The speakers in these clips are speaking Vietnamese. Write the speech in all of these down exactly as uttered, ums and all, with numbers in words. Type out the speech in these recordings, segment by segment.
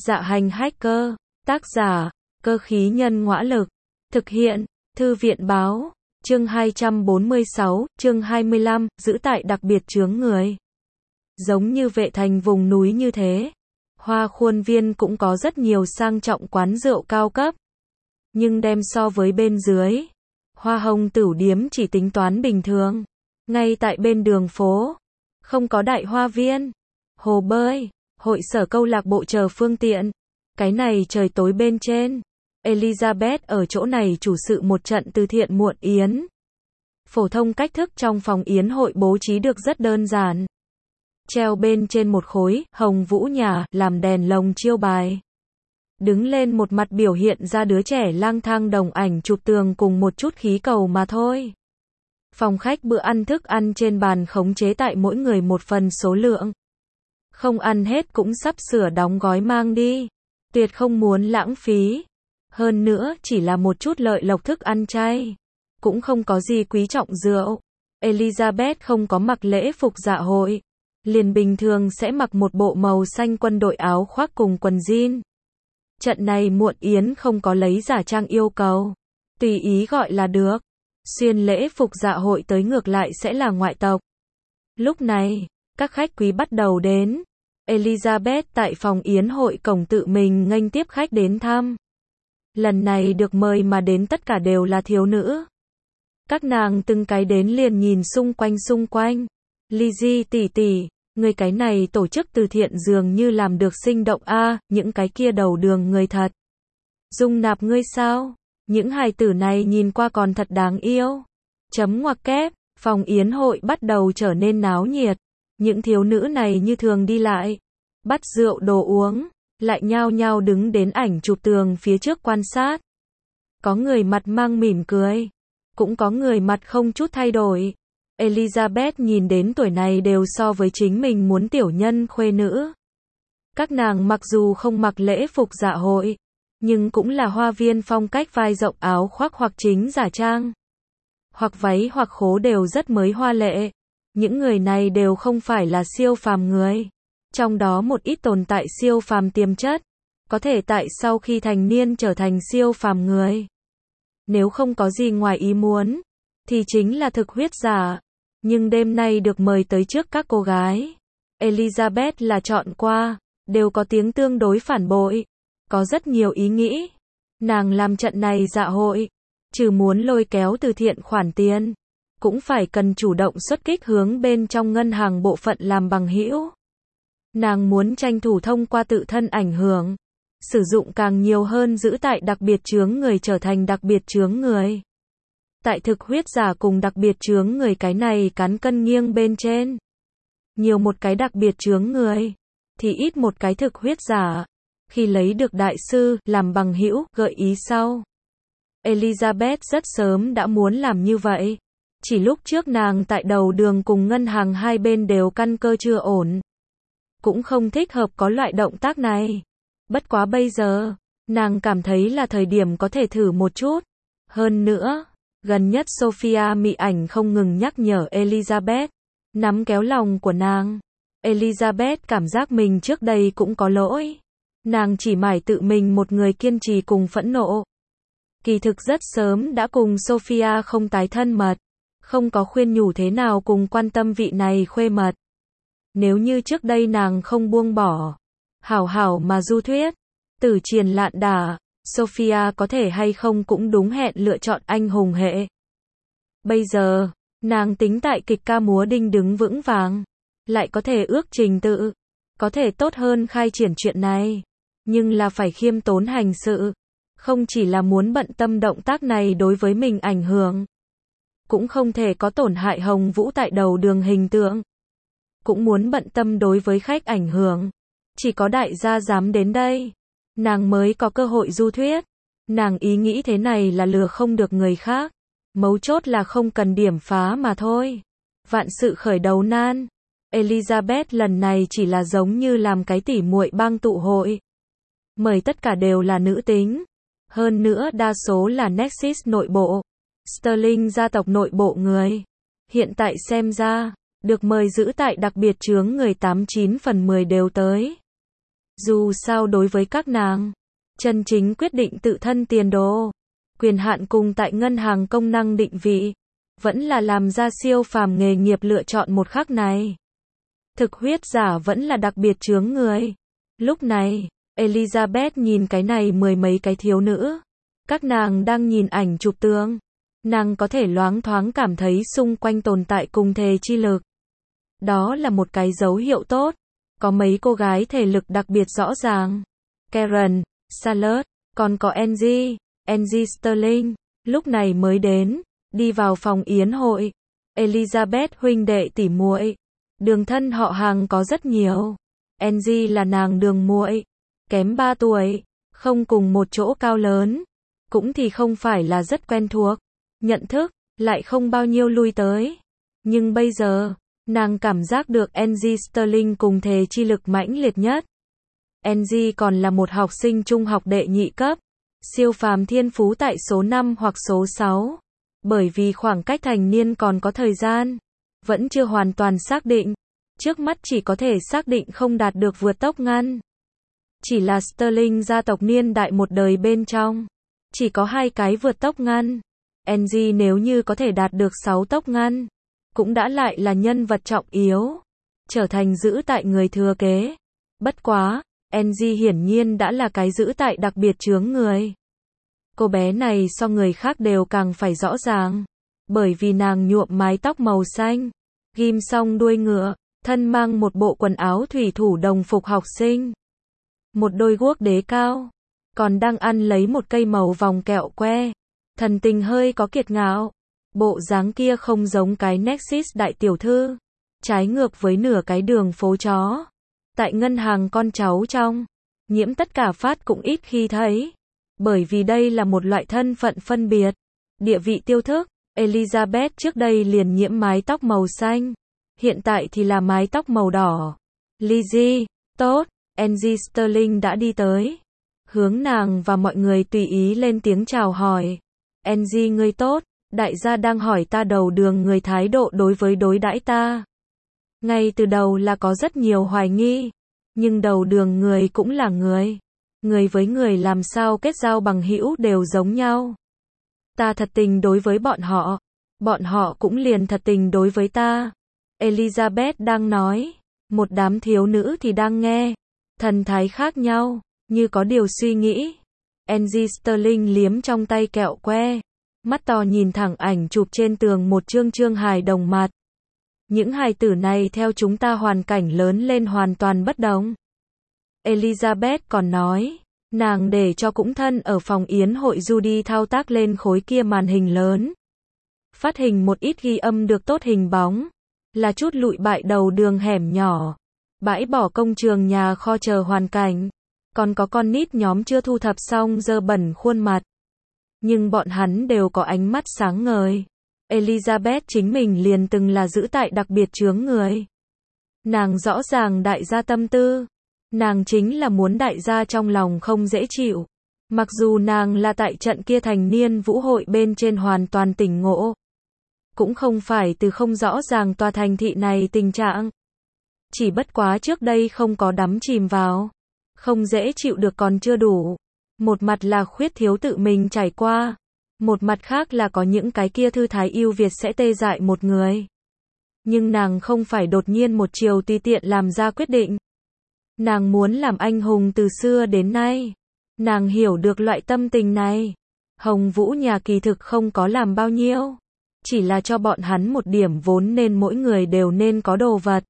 Dạ hành hacker, tác giả, cơ khí nhân ngõa lực, thực hiện, thư viện báo, chương hai trăm bốn mươi sáu, chương hai mươi lăm, giữ tại đặc biệt chướng người. Giống như Vệ Thành vùng núi như thế, Hoa Khuôn Viên cũng có rất nhiều sang trọng quán rượu cao cấp. Nhưng đem so với bên dưới, Hoa Hồng Tửu Điếm chỉ tính toán bình thường. Ngay tại bên đường phố, không có đại hoa viên, hồ bơi, hội sở câu lạc bộ chờ phương tiện. Cái này trời tối bên trên, Elizabeth ở chỗ này chủ sự một trận từ thiện muộn yến. Phổ thông cách thức trong phòng yến hội bố trí được rất đơn giản. Treo bên trên một khối hồng vũ nhà làm đèn lồng chiêu bài. Đứng lên một mặt biểu hiện ra đứa trẻ lang thang đồng ảnh chụp tường cùng một chút khí cầu mà thôi. Phòng khách bữa ăn thức ăn trên bàn khống chế tại mỗi người một phần số lượng. Không ăn hết cũng sắp sửa đóng gói mang đi. Tuyệt không muốn lãng phí. Hơn nữa chỉ là một chút lợi lộc thức ăn chay. Cũng không có gì quý trọng rượu. Elizabeth không có mặc lễ phục dạ hội. Liền bình thường sẽ mặc một bộ màu xanh quân đội áo khoác cùng quần jean. Trận này muộn yến không có lấy giả trang yêu cầu. Tùy ý gọi là được. Xuyên lễ phục dạ hội tới ngược lại sẽ là ngoại tộc. Lúc này, các khách quý bắt đầu đến. Elizabeth tại phòng yến hội cổng tự mình nghênh tiếp khách đến thăm. Lần này được mời mà đến tất cả đều là thiếu nữ. Các nàng từng cái đến liền nhìn xung quanh xung quanh. Lizzie tỷ tỷ, người cái này tổ chức từ thiện dường như làm được sinh động a, à, những cái kia đầu đường người thật. Dung nạp ngươi sao? Những hài tử này nhìn qua còn thật đáng yêu. Chấm ngoặc kép, phòng yến hội bắt đầu trở nên náo nhiệt. Những thiếu nữ này như thường đi lại, bắt rượu đồ uống, lại nhao nhao đứng đến ảnh chụp tường phía trước quan sát. Có người mặt mang mỉm cười, cũng có người mặt không chút thay đổi. Elizabeth nhìn đến tuổi này đều so với chính mình muốn tiểu nhân khuê nữ. Các nàng mặc dù không mặc lễ phục dạ hội, nhưng cũng là hoa viên phong cách vai rộng áo khoác hoặc chính giả trang. Hoặc váy hoặc khố đều rất mới hoa lệ. Những người này đều không phải là siêu phàm người. Trong đó một ít tồn tại siêu phàm tiềm chất. Có thể tại sau khi thành niên trở thành siêu phàm người. Nếu không có gì ngoài ý muốn, thì chính là thực huyết giả. Nhưng đêm nay được mời tới trước các cô gái. Elizabeth là chọn qua, đều có tiếng tương đối phản bội. Có rất nhiều ý nghĩ. Nàng làm trận này dạ hội, trừ muốn lôi kéo từ thiện khoản tiền, cũng phải cần chủ động xuất kích hướng bên trong ngân hàng bộ phận làm bằng hữu. Nàng muốn tranh thủ thông qua tự thân ảnh hưởng, sử dụng càng nhiều hơn giữ tại đặc biệt chướng người trở thành đặc biệt chướng người. Tại thực huyết giả cùng đặc biệt chướng người cái này cán cân nghiêng bên trên. Nhiều một cái đặc biệt chướng người, thì ít một cái thực huyết giả. Khi lấy được đại sư làm bằng hữu, gợi ý sau. Elizabeth rất sớm đã muốn làm như vậy. Chỉ lúc trước nàng tại đầu đường cùng ngân hàng hai bên đều căn cơ chưa ổn. Cũng không thích hợp có loại động tác này. Bất quá bây giờ, nàng cảm thấy là thời điểm có thể thử một chút. Hơn nữa, gần nhất Sophia mị ảnh không ngừng nhắc nhở Elizabeth, nắm kéo lòng của nàng. Elizabeth cảm giác mình trước đây cũng có lỗi. Nàng chỉ mải tự mình một người kiên trì cùng phẫn nộ. Kỳ thực rất sớm đã cùng Sophia không tái thân mật. Không có khuyên nhủ thế nào cùng quan tâm vị này khuê mật. Nếu như trước đây nàng không buông bỏ, hảo hảo mà du thuyết, tử triền lạn đả, Sophia có thể hay không cũng đúng hẹn lựa chọn anh hùng hệ. Bây giờ, nàng tính tại kịch ca múa đinh đứng vững vàng, lại có thể ước trình tự, có thể tốt hơn khai triển chuyện này, nhưng là phải khiêm tốn hành sự, không chỉ là muốn bận tâm động tác này đối với mình ảnh hưởng. Cũng không thể có tổn hại Hồng Vũ tại đầu đường hình tượng. Cũng muốn bận tâm đối với khách ảnh hưởng. Chỉ có đại gia dám đến đây, nàng mới có cơ hội du thuyết. Nàng ý nghĩ thế này là lừa không được người khác. Mấu chốt là không cần điểm phá mà thôi. Vạn sự khởi đầu nan. Elizabeth lần này chỉ là giống như làm cái tỉ muội bang tụ hội. Mời tất cả đều là nữ tính. Hơn nữa đa số là Nexus nội bộ. Sterling gia tộc nội bộ người. Hiện tại xem ra, được mời giữ tại đặc biệt chướng người tám chín phần mười đều tới. Dù sao đối với các nàng, chân chính quyết định tự thân tiền đồ, quyền hạn cùng tại ngân hàng công năng định vị, vẫn là làm ra siêu phàm nghề nghiệp lựa chọn một khắc này. Thực huyết giả vẫn là đặc biệt chướng người. Lúc này, Elizabeth nhìn cái này mười mấy cái thiếu nữ. Các nàng đang nhìn ảnh chụp tương. Nàng có thể loáng thoáng cảm thấy xung quanh tồn tại cùng thể chi lực. Đó là một cái dấu hiệu tốt. Có mấy cô gái thể lực đặc biệt rõ ràng. Karen, Charlotte, còn có Angie, Angie Sterling, lúc này mới đến, đi vào phòng yến hội. Elizabeth huynh đệ tỷ muội, đường thân họ hàng có rất nhiều. Angie là nàng đường muội, kém ba tuổi, không cùng một chỗ cao lớn, cũng thì không phải là rất quen thuộc, nhận thức, lại không bao nhiêu lui tới. Nhưng bây giờ, nàng cảm giác được Angie Sterling cùng thể chi lực mãnh liệt nhất. Angie còn là một học sinh trung học đệ nhị cấp, siêu phàm thiên phú tại số năm hoặc số sáu. Bởi vì khoảng cách thành niên còn có thời gian, vẫn chưa hoàn toàn xác định, trước mắt chỉ có thể xác định không đạt được vượt tốc ngăn. Chỉ là Sterling gia tộc niên đại một đời bên trong, chỉ có hai cái vượt tốc ngăn. Angie nếu như có thể đạt được sáu tốc ngăn, cũng đã lại là nhân vật trọng yếu, trở thành giữ tại người thừa kế. Bất quá, Angie hiển nhiên đã là cái giữ tại đặc biệt chướng người. Cô bé này so người khác đều càng phải rõ ràng, bởi vì nàng nhuộm mái tóc màu xanh, ghim xong đuôi ngựa, thân mang một bộ quần áo thủy thủ đồng phục học sinh, một đôi guốc đế cao, còn đang ăn lấy một cây màu vòng kẹo que, thần tình hơi có kiệt ngạo. Bộ dáng kia không giống cái Nexus đại tiểu thư, trái ngược với nửa cái đường phố chó. Tại ngân hàng con cháu trong, nhiễm tất cả phát cũng ít khi thấy, bởi vì đây là một loại thân phận phân biệt, địa vị tiêu thức. Elizabeth trước đây liền nhiễm mái tóc màu xanh, hiện tại thì là mái tóc màu đỏ. Lizzie, tốt, Angie Sterling đã đi tới, hướng nàng và mọi người tùy ý lên tiếng chào hỏi. Angie ngươi tốt, đại gia đang hỏi ta đầu đường người thái độ đối với đối đãi ta. Ngay từ đầu là có rất nhiều hoài nghi, nhưng đầu đường người cũng là người. Người với người làm sao kết giao bằng hữu đều giống nhau. Ta thật tình đối với bọn họ, bọn họ cũng liền thật tình đối với ta. Elizabeth đang nói, một đám thiếu nữ thì đang nghe, thần thái khác nhau, như có điều suy nghĩ. Angie Sterling liếm trong tay kẹo que, mắt to nhìn thẳng ảnh chụp trên tường một chương chương hài đồng mặt. Những hài tử này theo chúng ta hoàn cảnh lớn lên hoàn toàn bất đồng. Elizabeth còn nói, nàng để cho cũng thân ở phòng yến hội Judy thao tác lên khối kia màn hình lớn. Phát hình một ít ghi âm được tốt hình bóng, là chút lụi bại đầu đường hẻm nhỏ, bãi bỏ công trường nhà kho chờ hoàn cảnh, còn có con nít nhóm chưa thu thập xong dơ bẩn khuôn mặt. Nhưng bọn hắn đều có ánh mắt sáng ngời. Elizabeth chính mình liền từng là giữ tại đặc biệt chướng người. Nàng rõ ràng đại gia tâm tư. Nàng chính là muốn đại gia trong lòng không dễ chịu. Mặc dù nàng là tại trận kia thành niên vũ hội bên trên hoàn toàn tỉnh ngộ. Cũng không phải từ không rõ ràng tòa thành thị này tình trạng. Chỉ bất quá trước đây không có đắm chìm vào. Không dễ chịu được còn chưa đủ. Một mặt là khuyết thiếu tự mình trải qua. Một mặt khác là có những cái kia thư thái yêu Việt sẽ tê dại một người. Nhưng nàng không phải đột nhiên một chiều tùy tiện làm ra quyết định. Nàng muốn làm anh hùng từ xưa đến nay. Nàng hiểu được loại tâm tình này. Hồng Vũ nhà kỳ thực không có làm bao nhiêu. Chỉ là cho bọn hắn một điểm vốn nên mỗi người đều nên có đồ vật.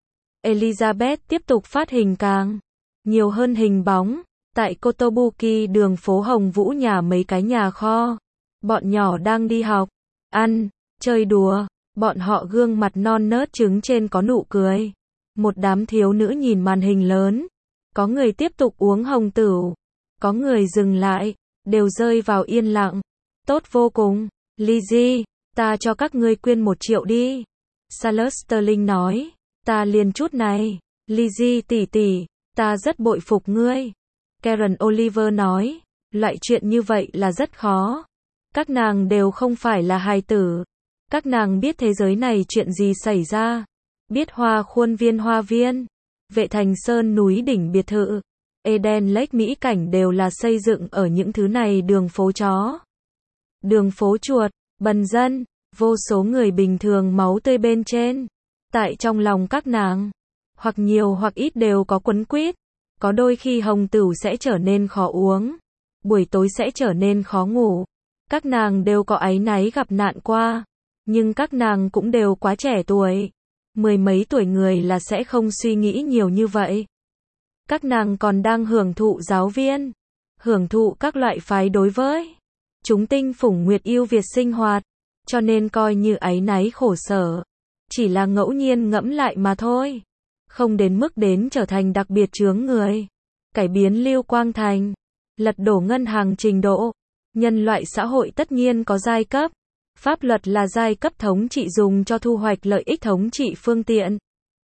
Elizabeth tiếp tục phát hình càng nhiều hơn hình bóng. Tại Kotobuki đường phố Hồng Vũ nhà mấy cái nhà kho. Bọn nhỏ đang đi học, ăn, chơi đùa. Bọn họ gương mặt non nớt trứng trên có nụ cười. Một đám thiếu nữ nhìn màn hình lớn. Có người tiếp tục uống hồng tửu. Có người dừng lại, đều rơi vào yên lặng. Tốt vô cùng. Lizzie, ta cho các ngươi quyên một triệu đi. Charlotte Sterling nói. Ta liền chút này. Lizzie tỷ tỷ, ta rất bội phục ngươi. Karen Oliver nói. Loại chuyện như vậy là rất khó. Các nàng đều không phải là hài tử. Các nàng biết thế giới này chuyện gì xảy ra. Biết Hoa Khuôn Viên Hoa Viên, Vệ Thành Sơn núi đỉnh biệt thự, Eden Lake mỹ cảnh đều là xây dựng ở những thứ này đường phố chó, đường phố chuột, bần dân, vô số người bình thường máu tươi bên trên. Tại trong lòng các nàng, hoặc nhiều hoặc ít đều có quấn quýt. Có đôi khi hồng tửu sẽ trở nên khó uống, buổi tối sẽ trở nên khó ngủ. Các nàng đều có áy náy gặp nạn qua, nhưng các nàng cũng đều quá trẻ tuổi. Mười mấy tuổi người là sẽ không suy nghĩ nhiều như vậy. Các nàng còn đang hưởng thụ giáo viên, hưởng thụ các loại phái đối với chúng tinh phủng nguyệt yêu Việt sinh hoạt, cho nên coi như áy náy khổ sở, chỉ là ngẫu nhiên ngẫm lại mà thôi, không đến mức đến trở thành đặc biệt chướng người, cải biến Lưu Quang Thành, lật đổ ngân hàng trình độ. Nhân loại xã hội tất nhiên có giai cấp, pháp luật là giai cấp thống trị dùng cho thu hoạch lợi ích thống trị phương tiện.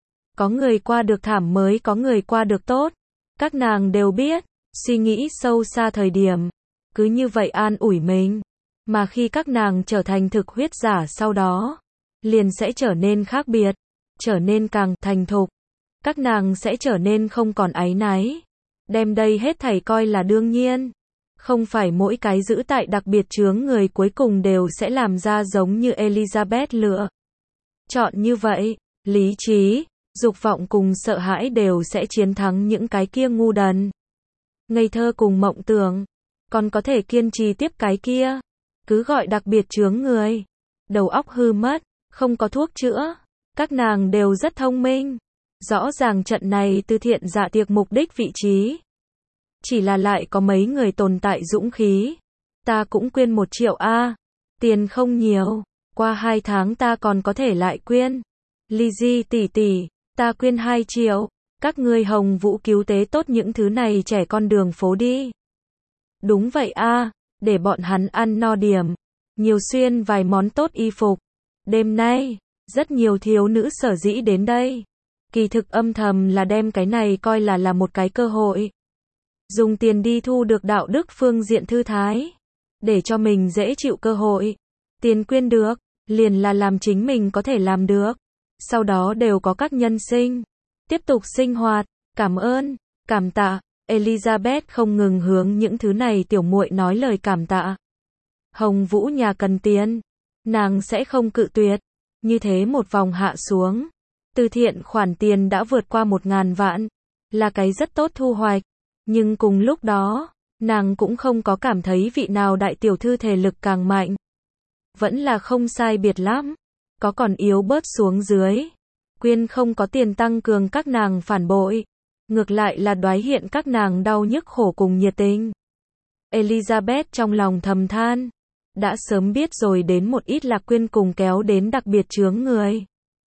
Có người qua được thảm mới có người qua được tốt, các nàng đều biết, suy nghĩ sâu xa thời điểm, cứ như vậy an ủi mình, mà khi các nàng trở thành thực huyết giả sau đó, liền sẽ trở nên khác biệt, trở nên càng thành thục, các nàng sẽ trở nên không còn áy náy, đem đây hết thảy coi là đương nhiên. Không phải mỗi cái giữ tại đặc biệt chướng người cuối cùng đều sẽ làm ra giống như Elizabeth lựa chọn như vậy, lý trí, dục vọng cùng sợ hãi đều sẽ chiến thắng những cái kia ngu đần. Ngây thơ cùng mộng tưởng, còn có thể kiên trì tiếp cái kia, cứ gọi đặc biệt chướng người, đầu óc hư mất, không có thuốc chữa, các nàng đều rất thông minh. Rõ ràng trận này từ thiện dạ tiệc mục đích vị trí. Chỉ là lại có mấy người tồn tại dũng khí. Ta cũng quyên một triệu a, tiền không nhiều, qua hai tháng ta còn có thể lại quyên. Lizzie tỷ tỷ, ta quyên hai triệu, các ngươi Hồng Vũ cứu tế tốt những thứ này trẻ con đường phố đi. Đúng vậy a, để bọn hắn ăn no điểm, nhiều xuyên vài món tốt y phục. Đêm nay, rất nhiều thiếu nữ sở dĩ đến đây. Kỳ thực âm thầm là đem cái này coi là là một cái cơ hội. Dùng tiền đi thu được đạo đức phương diện thư thái, để cho mình dễ chịu cơ hội. Tiền quyên được, liền là làm chính mình có thể làm được. Sau đó đều có các nhân sinh, tiếp tục sinh hoạt, cảm ơn, cảm tạ. Elizabeth không ngừng hướng những thứ này tiểu muội nói lời cảm tạ. Hồng Vũ nhà cần tiền, nàng sẽ không cự tuyệt. Như thế một vòng hạ xuống, từ thiện khoản tiền đã vượt qua một ngàn vạn, là cái rất tốt thu hoạch. Nhưng cùng lúc đó, nàng cũng không có cảm thấy vị nào đại tiểu thư thể lực càng mạnh. Vẫn là không sai biệt lắm, có còn yếu bớt xuống dưới. Quyên không có tiền tăng cường các nàng phản bội, ngược lại là đoái hiện các nàng đau nhức khổ cùng nhiệt tình. Elizabeth trong lòng thầm than, đã sớm biết rồi đến một ít là quyên cùng kéo đến đặc biệt chướng người.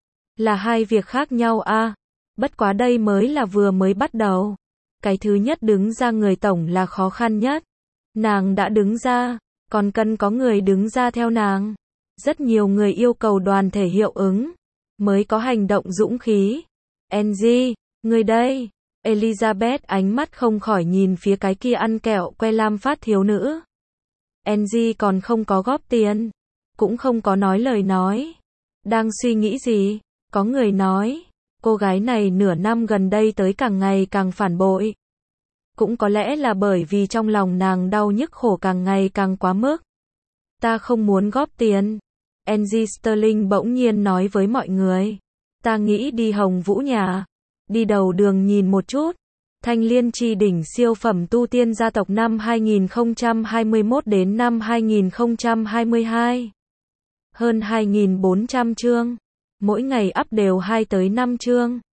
Là hai việc khác nhau a, bất quá đây mới là vừa mới bắt đầu. Cái thứ nhất đứng ra người tổng là khó khăn nhất. Nàng đã đứng ra, còn cần có người đứng ra theo nàng. Rất nhiều người yêu cầu đoàn thể hiệu ứng, mới có hành động dũng khí. Angie, người đây. Elizabeth ánh mắt không khỏi nhìn phía cái kia ăn kẹo que lam phát thiếu nữ. Angie còn không có góp tiền, cũng không có nói lời nói. Đang suy nghĩ gì? Có người nói, cô gái này nửa năm gần đây tới càng ngày càng phản bội. Cũng có lẽ là bởi vì trong lòng nàng đau nhức khổ càng ngày càng quá mức. Ta không muốn góp tiền. Angie Sterling bỗng nhiên nói với mọi người. Ta nghĩ đi Hồng Vũ nhà. Đi đầu đường nhìn một chút. Thanh Liên Chi đỉnh siêu phẩm tu tiên gia tộc năm hai nghìn không trăm hai mươi mốt đến năm hai nghìn không trăm hai mươi hai. Hơn hai nghìn bốn trăm chương. Mỗi ngày up đều hai tới năm chương.